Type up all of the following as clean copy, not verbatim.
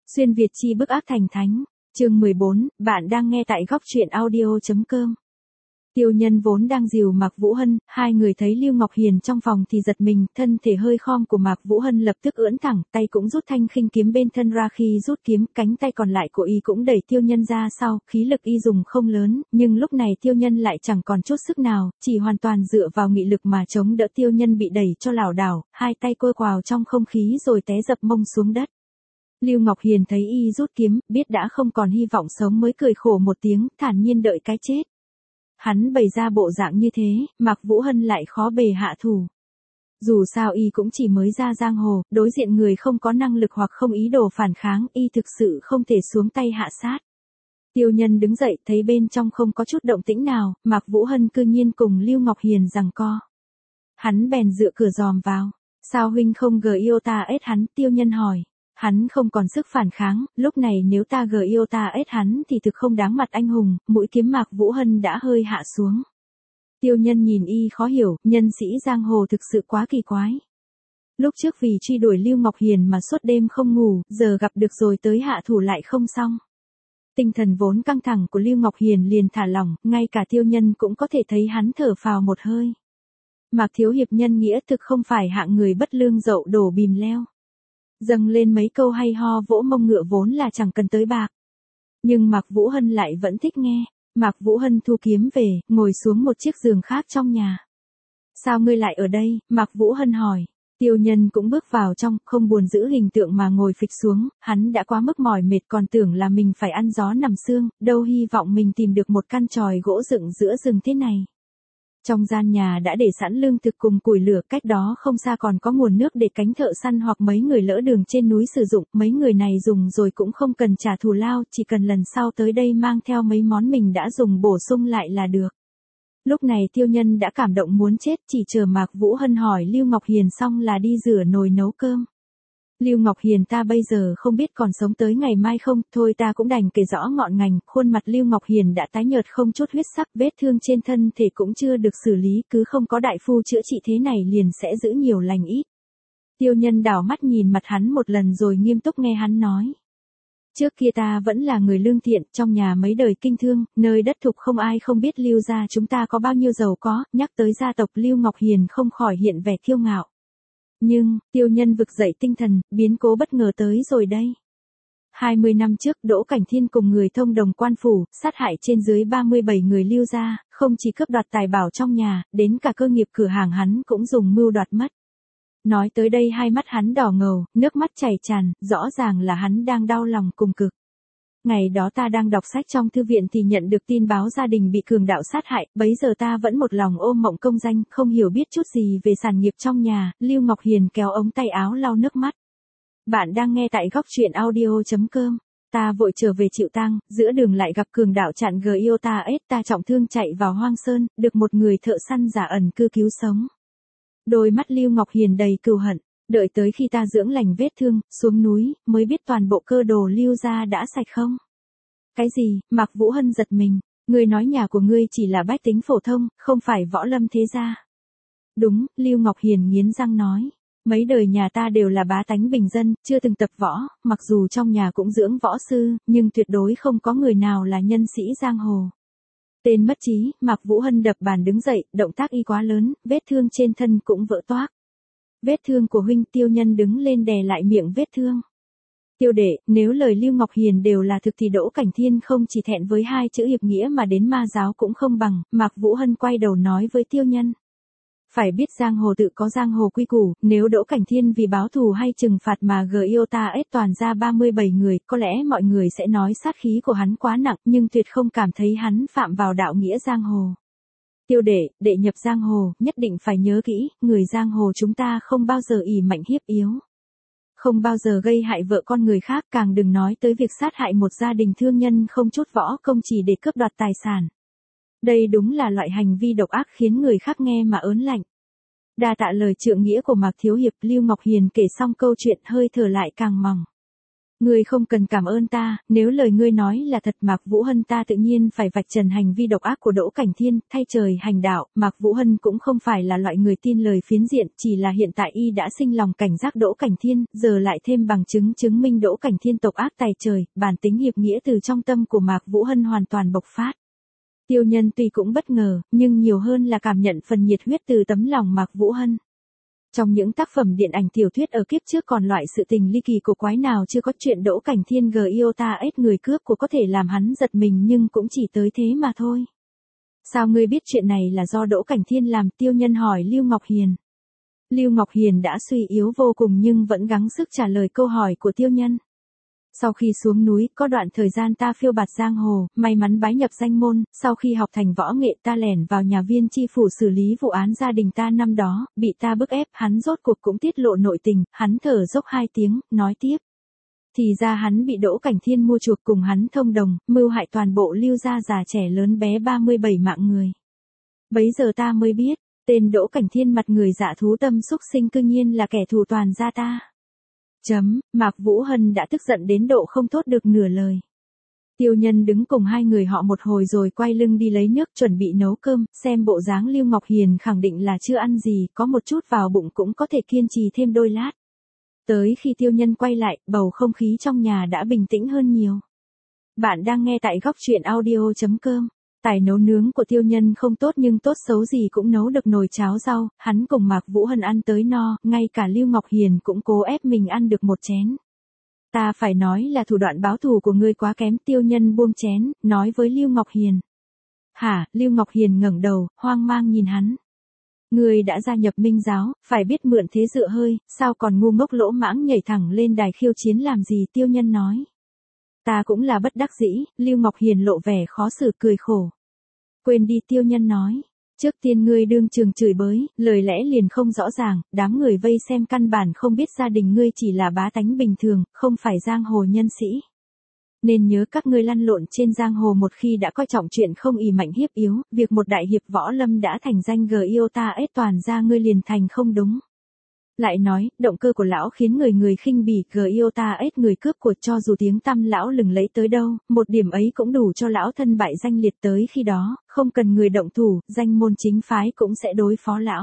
Xuyên Việt chi bức ác thành thánh, chương 14, bạn đang nghe tại góc truyện audio.com. Tiêu Nhân vốn đang dìu Mạc Vũ Hân, hai người thấy Lưu Ngọc Hiền trong phòng thì giật mình, thân thể hơi khom của Mạc Vũ Hân lập tức ưỡn thẳng, tay cũng rút thanh khinh kiếm bên thân ra, khi rút kiếm, cánh tay còn lại của y cũng đẩy Tiêu Nhân ra sau, khí lực y dùng không lớn, nhưng lúc này Tiêu Nhân lại chẳng còn chút sức nào, chỉ hoàn toàn dựa vào nghị lực mà chống đỡ. Tiêu Nhân bị đẩy cho lảo đảo, hai tay cô quào trong không khí rồi té dập mông xuống đất. Lưu Ngọc Hiền thấy y rút kiếm, biết đã không còn hy vọng sống mới cười khổ một tiếng, thản nhiên đợi cái chết. Hắn bày ra bộ dạng như thế, Mạc Vũ Hân lại khó bề hạ thủ. Dù sao y cũng chỉ mới ra giang hồ, đối diện người không có năng lực hoặc không ý đồ phản kháng, y thực sự không thể xuống tay hạ sát. Tiêu Nhân đứng dậy, thấy bên trong không có chút động tĩnh nào, Mạc Vũ Hân cư nhiên cùng Lưu Ngọc Hiền giằng co. Hắn bèn dựa cửa dòm vào. Sao huynh không ta ết hắn? Tiêu Nhân hỏi. Hắn không còn sức phản kháng, lúc này nếu ta ta ết hắn thì thực không đáng mặt anh hùng. Mũi kiếm Mạc Vũ Hân đã hơi hạ xuống. Tiêu Nhân nhìn y khó hiểu, nhân sĩ giang hồ thực sự quá kỳ quái. Lúc trước vì truy đuổi Lưu Ngọc Hiền mà suốt đêm không ngủ, giờ gặp được rồi tới hạ thủ lại không xong. Tinh thần vốn căng thẳng của Lưu Ngọc Hiền liền thả lỏng, ngay cả Tiêu Nhân cũng có thể thấy hắn thở phào một hơi. Mạc thiếu hiệp nhân nghĩa thực không phải hạng người bất lương dậu đổ bìm leo. Dâng lên mấy câu hay ho vỗ mông ngựa vốn là chẳng cần tới bạc. Nhưng Mạc Vũ Hân lại vẫn thích nghe. Mạc Vũ Hân thu kiếm về, ngồi xuống một chiếc giường khác trong nhà. Sao ngươi lại ở đây? Mạc Vũ Hân hỏi. Tiêu Nhân cũng bước vào trong, không buồn giữ hình tượng mà ngồi phịch xuống, hắn đã quá mức mỏi mệt, còn tưởng là mình phải ăn gió nằm sương, đâu hy vọng mình tìm được một căn chòi gỗ dựng giữa rừng thế này. Trong gian nhà đã để sẵn lương thực cùng củi lửa, cách đó không xa còn có nguồn nước để cánh thợ săn hoặc mấy người lỡ đường trên núi sử dụng, mấy người này dùng rồi cũng không cần trả thù lao, chỉ cần lần sau tới đây mang theo mấy món mình đã dùng bổ sung lại là được. Lúc này Tiêu Nhân đã cảm động muốn chết, chỉ chờ Mạc Vũ Hân hỏi Lưu Ngọc Hiền xong là đi rửa nồi nấu cơm. Lưu Ngọc Hiền ta bây giờ không biết còn sống tới ngày mai không, thôi ta cũng đành kể rõ ngọn ngành. Khuôn mặt Lưu Ngọc Hiền đã tái nhợt không chút huyết sắc, vết thương trên thân thể cũng chưa được xử lý, cứ không có đại phu chữa trị thế này liền sẽ giữ nhiều lành ít. Tiêu Nhân đảo mắt nhìn mặt hắn một lần rồi nghiêm túc nghe hắn nói. Trước kia ta vẫn là người lương thiện, trong nhà mấy đời kinh thương, nơi đất thục không ai không biết Lưu gia chúng ta có bao nhiêu giàu có, nhắc tới gia tộc Lưu Ngọc Hiền không khỏi hiện vẻ kiêu ngạo. Nhưng, Tiêu Nhân vực dậy tinh thần, biến cố bất ngờ tới rồi đây. 20 năm trước, Đỗ Cảnh Thiên cùng người thông đồng quan phủ, sát hại trên dưới 37 người Lưu gia, không chỉ cướp đoạt tài bảo trong nhà, đến cả cơ nghiệp cửa hàng hắn cũng dùng mưu đoạt mất. Nói tới đây hai mắt hắn đỏ ngầu, nước mắt chảy tràn, rõ ràng là hắn đang đau lòng cùng cực. Ngày đó ta đang đọc sách trong thư viện thì nhận được tin báo gia đình bị cường đạo sát hại, bấy giờ ta vẫn một lòng ôm mộng công danh, không hiểu biết chút gì về sản nghiệp trong nhà. Lưu Ngọc Hiền kéo ống tay áo lau nước mắt. Bạn đang nghe tại góc truyện audio.com. Ta vội trở về chịu tang, giữa đường lại gặp cường đạo chặn ta ết, ta trọng thương chạy vào hoang sơn, được một người thợ săn giả ẩn cư cứu sống. Đôi mắt Lưu Ngọc Hiền đầy cừu hận. Đợi tới khi ta dưỡng lành vết thương, xuống núi, mới biết toàn bộ cơ đồ Lưu gia đã sạch không. Cái gì? Mạc Vũ Hân giật mình. Ngươi nói nhà của ngươi chỉ là bách tính phổ thông, không phải võ lâm thế gia. Đúng, Lưu Ngọc Hiền nghiến răng nói. Mấy đời nhà ta đều là bá tánh bình dân, chưa từng tập võ, mặc dù trong nhà cũng dưỡng võ sư, nhưng tuyệt đối không có người nào là nhân sĩ giang hồ. Tên mất trí, Mạc Vũ Hân đập bàn đứng dậy, động tác y quá lớn, vết thương trên thân cũng vỡ toác. Vết thương của huynh. Tiêu Nhân đứng lên đè lại miệng vết thương. Tiêu đệ, nếu lời Lưu Ngọc Hiền đều là thực thì Đỗ Cảnh Thiên không chỉ thẹn với hai chữ hiệp nghĩa mà đến ma giáo cũng không bằng. Mạc Vũ Hân quay đầu nói với Tiêu Nhân. Phải biết giang hồ tự có giang hồ quy củ, nếu Đỗ Cảnh Thiên vì báo thù hay trừng phạt mà ta ết toàn ra 37 người, có lẽ mọi người sẽ nói sát khí của hắn quá nặng, nhưng tuyệt không cảm thấy hắn phạm vào đạo nghĩa giang hồ. Tiêu đệ nhập giang hồ, nhất định phải nhớ kỹ, người giang hồ chúng ta không bao giờ ỷ mạnh hiếp yếu. Không bao giờ gây hại vợ con người khác, càng đừng nói tới việc sát hại một gia đình thương nhân không chút võ công chỉ để cướp đoạt tài sản. Đây đúng là loại hành vi độc ác khiến người khác nghe mà ớn lạnh. Đa tạ lời trượng nghĩa của Mạc thiếu hiệp. Lưu Ngọc Hiền kể xong câu chuyện hơi thở lại càng mỏng. Ngươi không cần cảm ơn ta, nếu lời ngươi nói là thật Mạc Vũ Hân ta tự nhiên phải vạch trần hành vi độc ác của Đỗ Cảnh Thiên, thay trời hành đạo, Mạc Vũ Hân cũng không phải là loại người tin lời phiến diện, chỉ là hiện tại y đã sinh lòng cảnh giác Đỗ Cảnh Thiên, giờ lại thêm bằng chứng chứng minh Đỗ Cảnh Thiên tộc ác tày trời, bản tính hiệp nghĩa từ trong tâm của Mạc Vũ Hân hoàn toàn bộc phát. Tiêu Nhân tuy cũng bất ngờ, nhưng nhiều hơn là cảm nhận phần nhiệt huyết từ tấm lòng Mạc Vũ Hân. Trong những tác phẩm điện ảnh tiểu thuyết ở kiếp trước còn loại sự tình ly kỳ cổ quái nào chưa có, chuyện Đỗ Cảnh Thiên Giota ết người cướp của có thể làm hắn giật mình nhưng cũng chỉ tới thế mà thôi. Sao ngươi biết chuyện này là do Đỗ Cảnh Thiên làm? Tiêu Nhân hỏi Lưu Ngọc Hiền. Lưu Ngọc Hiền đã suy yếu vô cùng nhưng vẫn gắng sức trả lời câu hỏi của Tiêu Nhân. Sau khi xuống núi, có đoạn thời gian ta phiêu bạt giang hồ, may mắn bái nhập danh môn, sau khi học thành võ nghệ ta lẻn vào nhà viên chi phủ xử lý vụ án gia đình ta năm đó, bị ta bức ép, hắn rốt cuộc cũng tiết lộ nội tình, hắn thở dốc 2 tiếng, nói tiếp. Thì ra hắn bị Đỗ Cảnh Thiên mua chuộc, cùng hắn thông đồng, mưu hại toàn bộ Lưu gia già trẻ lớn bé 37 mạng người. Bấy giờ ta mới biết, tên Đỗ Cảnh Thiên mặt người dạ thú tâm xúc sinh cư nhiên là kẻ thù toàn gia ta. Mạc Vũ Hân đã tức giận đến độ không thốt được nửa lời. Tiêu Nhân đứng cùng hai người họ một hồi rồi quay lưng đi lấy nước chuẩn bị nấu cơm, xem bộ dáng Lưu Ngọc Hiền khẳng định là chưa ăn gì, có một chút vào bụng cũng có thể kiên trì thêm đôi lát. Tới khi Tiêu Nhân quay lại, bầu không khí trong nhà đã bình tĩnh hơn nhiều. Bạn đang nghe tại góc truyện audio.com. Tài nấu nướng của Tiêu Nhân không tốt nhưng tốt xấu gì cũng nấu được nồi cháo rau, hắn cùng Mạc Vũ Hân ăn tới no, ngay cả Lưu Ngọc Hiền cũng cố ép mình ăn được một chén. Ta phải nói là thủ đoạn báo thù của ngươi quá kém. Tiêu Nhân buông chén, nói với Lưu Ngọc Hiền. Hả? Lưu Ngọc Hiền ngẩng đầu, hoang mang nhìn hắn. Ngươi đã gia nhập Minh giáo, phải biết mượn thế dựa hơi, sao còn ngu ngốc lỗ mãng nhảy thẳng lên đài khiêu chiến làm gì? Tiêu Nhân nói. Ta cũng là bất đắc dĩ. Lưu Ngọc Hiền lộ vẻ khó xử cười khổ. Quên đi. Tiêu Nhân nói. Trước tiên ngươi đương trường chửi bới, lời lẽ liền không rõ ràng, đám người vây xem căn bản không biết gia đình ngươi chỉ là bá tánh bình thường, không phải giang hồ nhân sĩ. Nên nhớ các ngươi lăn lộn trên giang hồ một khi đã coi trọng chuyện không ỷ mạnh hiếp yếu, việc một đại hiệp võ lâm đã thành danh Giota ết toàn ra ngươi liền thành không đúng. Lại nói, động cơ của lão khiến người khinh bỉ Giota ết người cướp của, cho dù tiếng tăm lão lừng lẫy tới đâu, một điểm ấy cũng đủ cho lão thân bại danh liệt, tới khi đó, không cần người động thủ, danh môn chính phái cũng sẽ đối phó lão.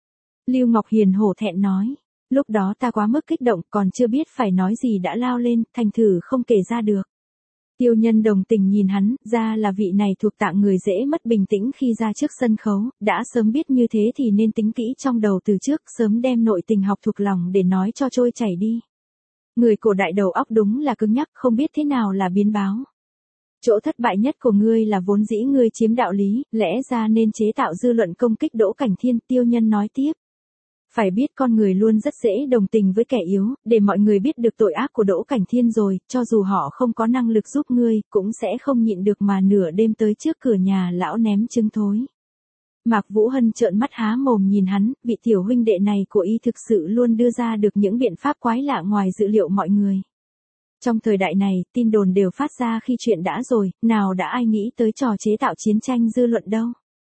Lưu Ngọc Hiền hổ thẹn nói, lúc đó ta quá mức kích động, còn chưa biết phải nói gì đã lao lên, thành thử không kể ra được. Tiêu Nhân đồng tình nhìn hắn, ra là vị này thuộc tạng người dễ mất bình tĩnh khi ra trước sân khấu, đã sớm biết như thế thì nên tính kỹ trong đầu từ trước, sớm đem nội tình học thuộc lòng để nói cho trôi chảy đi. Người cổ đại đầu óc đúng là cứng nhắc, không biết thế nào là biến báo. Chỗ thất bại nhất của ngươi là vốn dĩ ngươi chiếm đạo lý, lẽ ra nên chế tạo dư luận công kích Đỗ Cảnh Thiên. Tiêu Nhân nói tiếp. Phải biết con người luôn rất dễ đồng tình với kẻ yếu, để mọi người biết được tội ác của Đỗ Cảnh Thiên rồi, cho dù họ không có năng lực giúp ngươi, cũng sẽ không nhịn được mà nửa đêm tới trước cửa nhà lão ném trứng thối. Mạc Vũ Hân trợn mắt há mồm nhìn hắn, vị tiểu huynh đệ này của y thực sự luôn đưa ra được những biện pháp quái lạ ngoài dự liệu mọi người. Trong thời đại này, tin đồn đều phát ra khi chuyện đã rồi, nào đã ai nghĩ tới trò chế tạo chiến tranh dư luận đâu.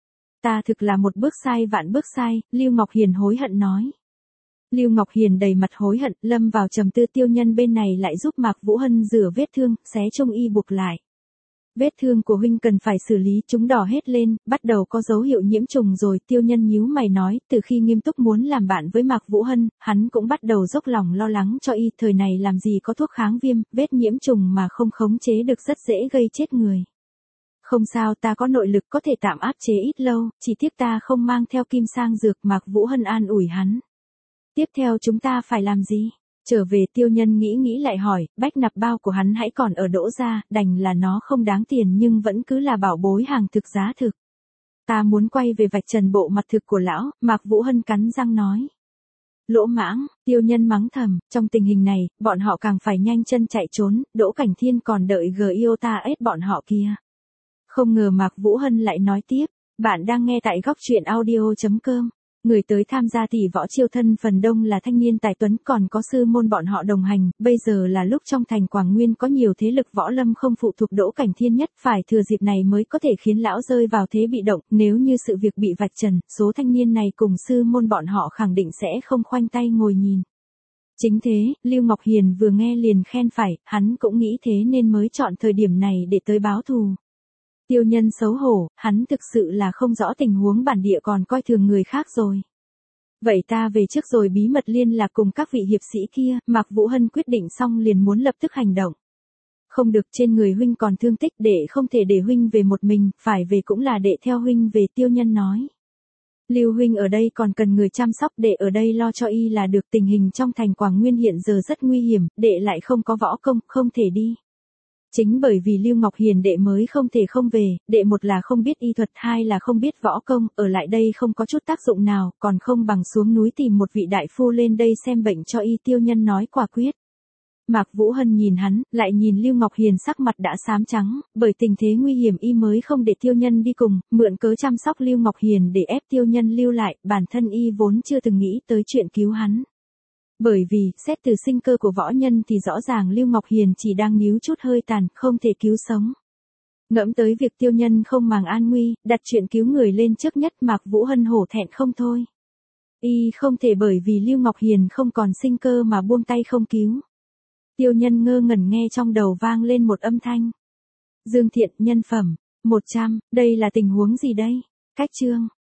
Ta thực là một bước sai vạn bước sai, Lưu Ngọc Hiền hối hận nói. Lưu Ngọc Hiền đầy mặt hối hận, lâm vào trầm tư. Tiêu Nhân bên này lại giúp Mạc Vũ Hân rửa vết thương, xé trung y buộc lại. Vết thương của huynh cần phải xử lý, chúng đỏ hết lên, bắt đầu có dấu hiệu nhiễm trùng rồi. Tiêu Nhân nhíu mày nói, từ khi nghiêm túc muốn làm bạn với Mạc Vũ Hân, hắn cũng bắt đầu dốc lòng lo lắng cho y, thời này làm gì có thuốc kháng viêm, vết nhiễm trùng mà không khống chế được rất dễ gây chết người. Không sao, ta có nội lực có thể tạm áp chế ít lâu, chỉ tiếc ta không mang theo kim sang dược. Mạc Vũ Hân an ủi hắn. Tiếp theo chúng ta phải làm gì? Trở về. Tiêu Nhân nghĩ lại hỏi, bách nạp bao của hắn hãy còn ở Đỗ gia, đành là nó không đáng tiền nhưng vẫn cứ là bảo bối hàng thực giá thực. Ta muốn quay về vạch trần bộ mặt thực của lão. Mạc Vũ Hân cắn răng nói. Lỗ mãng. Tiêu Nhân mắng thầm, trong tình hình này, bọn họ càng phải nhanh chân chạy trốn, Đỗ Cảnh Thiên còn đợi Giota ết bọn họ kia. Không ngờ Mạc Vũ Hân lại nói tiếp, bạn đang nghe tại góc truyện audio.com. Người tới tham gia tỷ võ chiêu thân phần đông là thanh niên tài tuấn, còn có sư môn bọn họ đồng hành, bây giờ là lúc trong thành Quảng Nguyên có nhiều thế lực võ lâm không phụ thuộc Đỗ Cảnh Thiên nhất, phải thừa dịp này mới có thể khiến lão rơi vào thế bị động, nếu như sự việc bị vạch trần, số thanh niên này cùng sư môn bọn họ khẳng định sẽ không khoanh tay ngồi nhìn. Chính thế, Lưu Ngọc Hiền vừa nghe liền khen phải, hắn cũng nghĩ thế nên mới chọn thời điểm này để tới báo thù. Tiêu Nhân xấu hổ, hắn thực sự là không rõ tình huống bản địa còn coi thường người khác rồi. Vậy ta về trước rồi bí mật liên lạc cùng các vị hiệp sĩ kia, Mạc Vũ Hân quyết định xong liền muốn lập tức hành động. Không được, trên người huynh còn thương tích, đệ không thể để huynh về một mình, phải về cũng là đệ theo huynh về, Tiêu Nhân nói. Lưu huynh ở đây còn cần người chăm sóc, đệ ở đây lo cho y là được, tình hình trong thành Quảng Nguyên hiện giờ rất nguy hiểm, đệ lại không có võ công, không thể đi. Chính bởi vì Lưu Ngọc Hiền đệ mới không thể không về, đệ một là không biết y thuật, hai là không biết võ công, ở lại đây không có chút tác dụng nào, còn không bằng xuống núi tìm một vị đại phu lên đây xem bệnh cho y, Tiêu Nhân nói quả quyết. Mạc Vũ Hân nhìn hắn, lại nhìn Lưu Ngọc Hiền sắc mặt đã xám trắng, bởi tình thế nguy hiểm y mới không để Tiêu Nhân đi cùng, mượn cớ chăm sóc Lưu Ngọc Hiền để ép Tiêu Nhân lưu lại, bản thân y vốn chưa từng nghĩ tới chuyện cứu hắn. Bởi vì, xét từ sinh cơ của võ nhân thì rõ ràng Lưu Ngọc Hiền chỉ đang níu chút hơi tàn, không thể cứu sống. Ngẫm tới việc Tiêu Nhân không màng an nguy, đặt chuyện cứu người lên trước nhất, Mạc Vũ Hân hổ thẹn không thôi. Y không thể bởi vì Lưu Ngọc Hiền không còn sinh cơ mà buông tay không cứu. Tiêu Nhân ngơ ngẩn nghe trong đầu vang lên một âm thanh. Dương Thiện, nhân phẩm, 100, đây là tình huống gì đây? Cách chương.